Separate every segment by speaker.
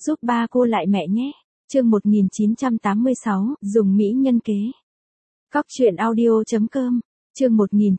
Speaker 1: giúp ba cô lại mẹ nhé. Chương 1986, dùng mỹ nhân kế. Cóc truyện audio.com. Chương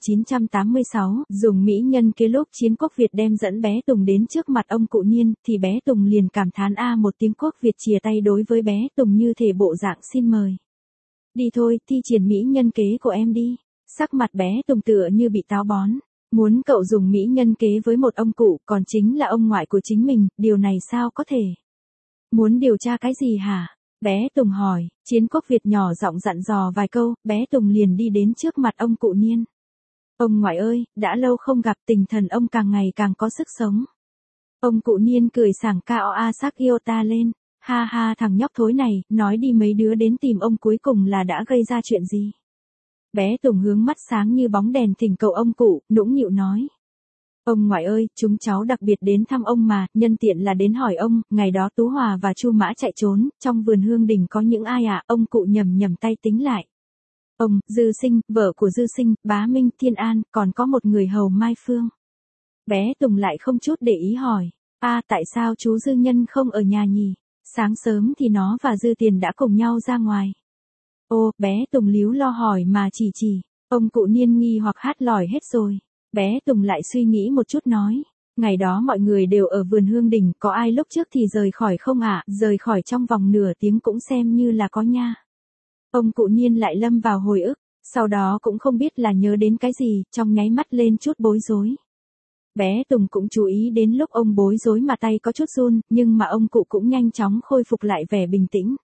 Speaker 1: 1986, dùng mỹ nhân kế. Lúc Chiến Quốc Việt đem dẫn bé Tùng đến trước mặt ông cụ Niên, thì bé Tùng liền cảm thán a một tiếng. Quốc Việt chìa tay đối với bé Tùng như thể bộ dạng xin mời. Đi thôi, thi triển mỹ nhân kế của em đi. Sắc mặt bé Tùng tựa như bị táo bón. Muốn cậu dùng mỹ nhân kế với một ông cụ, còn chính là ông ngoại của chính mình, điều này sao có thể? Muốn điều tra cái gì hả? Bé Tùng hỏi. Chiến Quốc Việt nhỏ giọng dặn dò vài câu, bé Tùng liền đi đến trước mặt ông cụ Niên. Ông ngoại ơi, đã lâu không gặp, tinh thần ông càng ngày càng có sức sống. Ông cụ Niên cười sảng cao a sắc yêu ta lên. Ha ha, thằng nhóc thối này, nói đi mấy đứa đến tìm ông cuối cùng là đã gây ra chuyện gì? Bé Tùng hướng mắt sáng như bóng đèn thỉnh cầu ông cụ, nũng nịu nói. Ông ngoại ơi, chúng cháu đặc biệt đến thăm ông mà, nhân tiện là đến hỏi ông, ngày đó Tú Hòa và Chu Mã chạy trốn, trong vườn Hương Đình có những ai à? Ông cụ nhầm tay tính lại. Ông, Dư Sinh, vợ của Dư Sinh, Bá Minh, Thiên An, còn có một người hầu Mai Phương. Bé Tùng lại không chút để ý hỏi. Tại sao chú Dư Nhân không ở nhà nhỉ? Sáng sớm thì nó và Dư Tiền đã cùng nhau ra ngoài. Ô, bé Tùng líu lo hỏi mà chỉ. Ông cụ Niên nghi hoặc hát lòi hết rồi. Bé Tùng lại suy nghĩ một chút nói. Ngày đó mọi người đều ở vườn Hương Đình, có ai lúc trước thì rời khỏi không ạ? Rời khỏi trong vòng nửa tiếng cũng xem như là có nha. Ông cụ Niên lại lâm vào hồi ức, sau đó cũng không biết là nhớ đến cái gì, trong nháy mắt lên chút bối rối. Bé Tùng cũng chú ý đến lúc ông bối rối mà tay có chút run, nhưng mà ông cụ cũng nhanh chóng khôi phục lại vẻ bình tĩnh.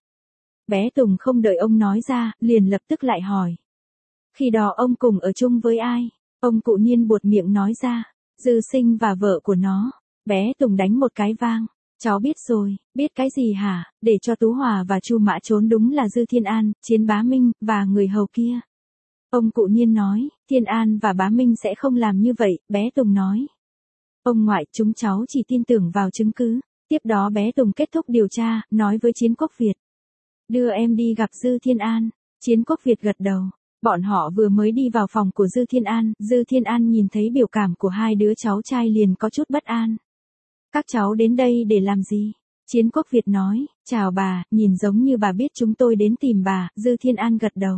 Speaker 1: Bé Tùng không đợi ông nói ra, liền lập tức lại hỏi. Khi đó ông cùng ở chung với ai? Ông cụ Niên buột miệng nói ra. Dư Sinh và vợ của nó. Bé Tùng đánh một cái vang. Cháu biết rồi, biết cái gì hả? Để cho Tú Hòa và Chu Mã trốn đúng là Dư Thiên An, Chiến Bá Minh, và người hầu kia. Ông cụ Niên nói, Thiên An và Bá Minh sẽ không làm như vậy, bé Tùng nói. Ông ngoại, chúng cháu chỉ tin tưởng vào chứng cứ. Tiếp đó bé Tùng kết thúc điều tra, nói với Chiến Quốc Việt. Đưa em đi gặp Dư Thiên An. Chiến Quốc Việt gật đầu. Bọn họ vừa mới đi vào phòng của Dư Thiên An nhìn thấy biểu cảm của hai đứa cháu trai liền có chút bất an. Các cháu đến đây để làm gì? Chiến Quốc Việt nói, chào bà, nhìn giống như bà biết chúng tôi đến tìm bà. Dư Thiên An gật đầu.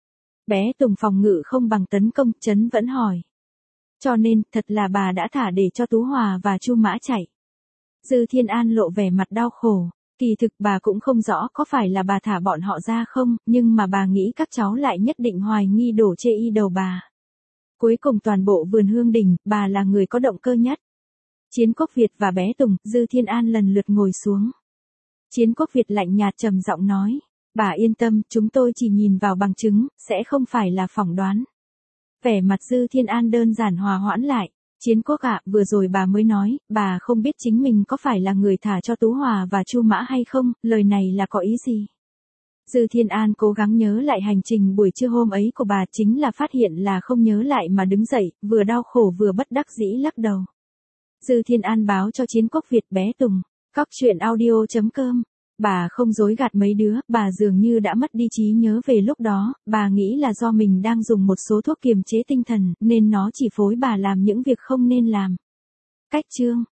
Speaker 1: Bé Tùng phòng ngự không bằng tấn công, Trấn vẫn hỏi. Cho nên, thật là bà đã thả để cho Tú Hòa và Chu Mã chạy. Dư Thiên An lộ vẻ mặt đau khổ. Kỳ thực bà cũng không rõ có phải là bà thả bọn họ ra không, nhưng mà bà nghĩ các cháu lại nhất định hoài nghi đổ chê y đầu bà. Cuối cùng toàn bộ vườn Hương Đình, bà là người có động cơ nhất. Chiến Quốc Việt và bé Tùng, Dư Thiên An lần lượt ngồi xuống. Chiến Quốc Việt lạnh nhạt trầm giọng nói, bà yên tâm, chúng tôi chỉ nhìn vào bằng chứng, sẽ không phải là phỏng đoán. Vẻ mặt Dư Thiên An đơn giản hòa hoãn lại. Chiến Quốc ạ, vừa rồi bà mới nói, bà không biết chính mình có phải là người thả cho Tú Hòa và Chu Mã hay không, lời này là có ý gì? Dư Thiên An cố gắng nhớ lại hành trình buổi trưa hôm ấy của bà, chính là phát hiện là không nhớ lại mà đứng dậy, vừa đau khổ vừa bất đắc dĩ lắc đầu. Dư Thiên An báo cho Chiến Quốc Việt bé Tùng, cóc truyện audio.com. Bà không dối gạt mấy đứa, bà dường như đã mất đi trí nhớ về lúc đó, bà nghĩ là do mình đang dùng một số thuốc kiềm chế tinh thần, nên nó chỉ phối bà làm những việc không nên làm. Cách chương